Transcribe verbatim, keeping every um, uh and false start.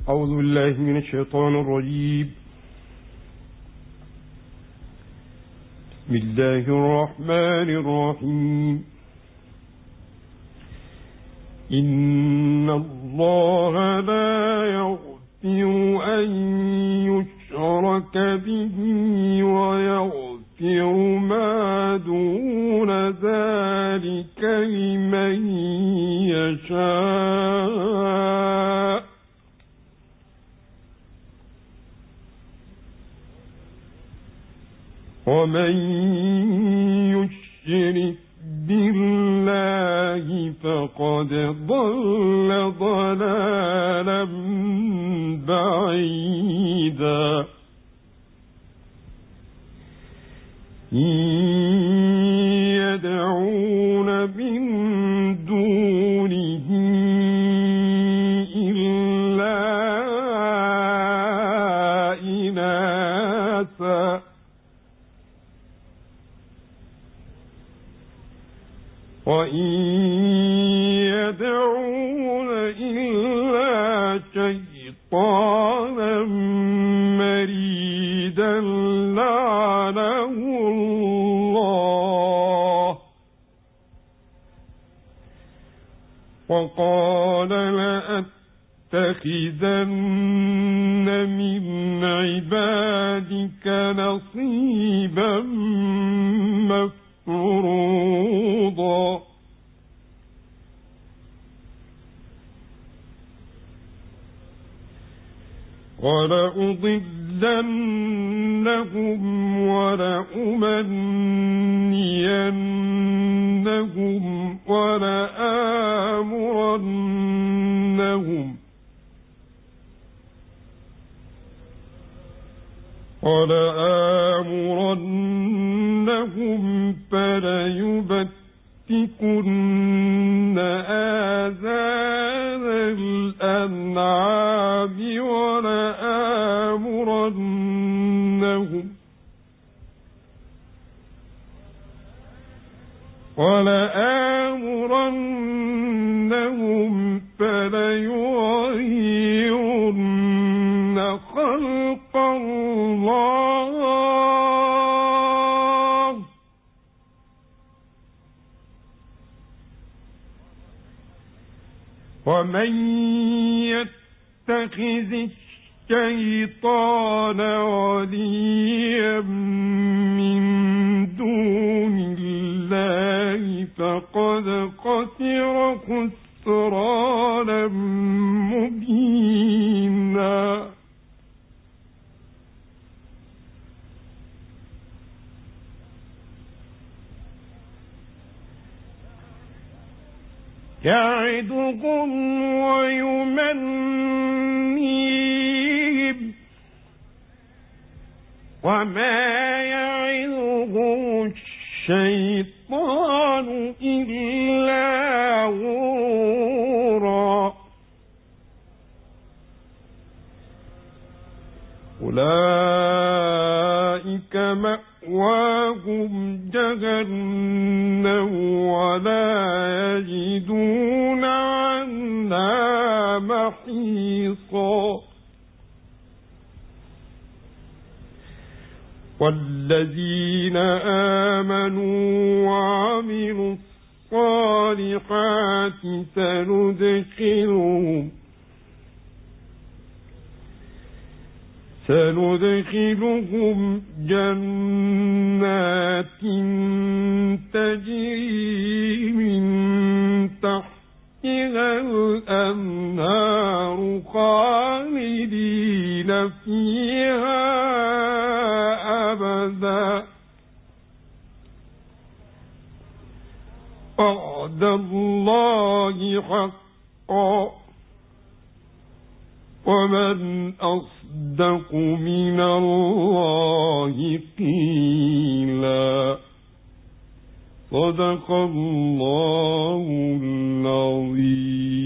أعوذ بالله من الشيطان الرجيم. بسم الله الرحمن الرحيم. إن الله لا يغفر أن يشرك به ويغفر ما دون ذلك لمن يشاء. ومن يشرك بالله فقد ضل ضلالا بعيدا. إن يدعون من دونه إلا إناثا وإن يدعون إلا شيطانا مريدا لعنه الله وقال لأتخذن من عبادك نصيبا مفروضا. ولأضلنهم ولأمنينهم ولآمرنهم ولآمرنهم فليبتكن آذان الأنعام ولآمرنهم ولآمرنهم فليغيرن خلق الله ومن يتخذ الشيطان وليا من دون الله فقد خسر خسرانا مبينا. يعدهم ويمنيهم وما يعظهم الشيطان إلا غرورا. أولئك مأواهم جهنم ولا يجدون عنها محيصا. والذين آمنوا وعملوا الصالحات سندخلهم سندخلهم جنات تجري من تحتها الأنهار خالدين فيها أبدا. وعد الله حقا ومن أصدق من الله قيلا. صدق الله العظيم.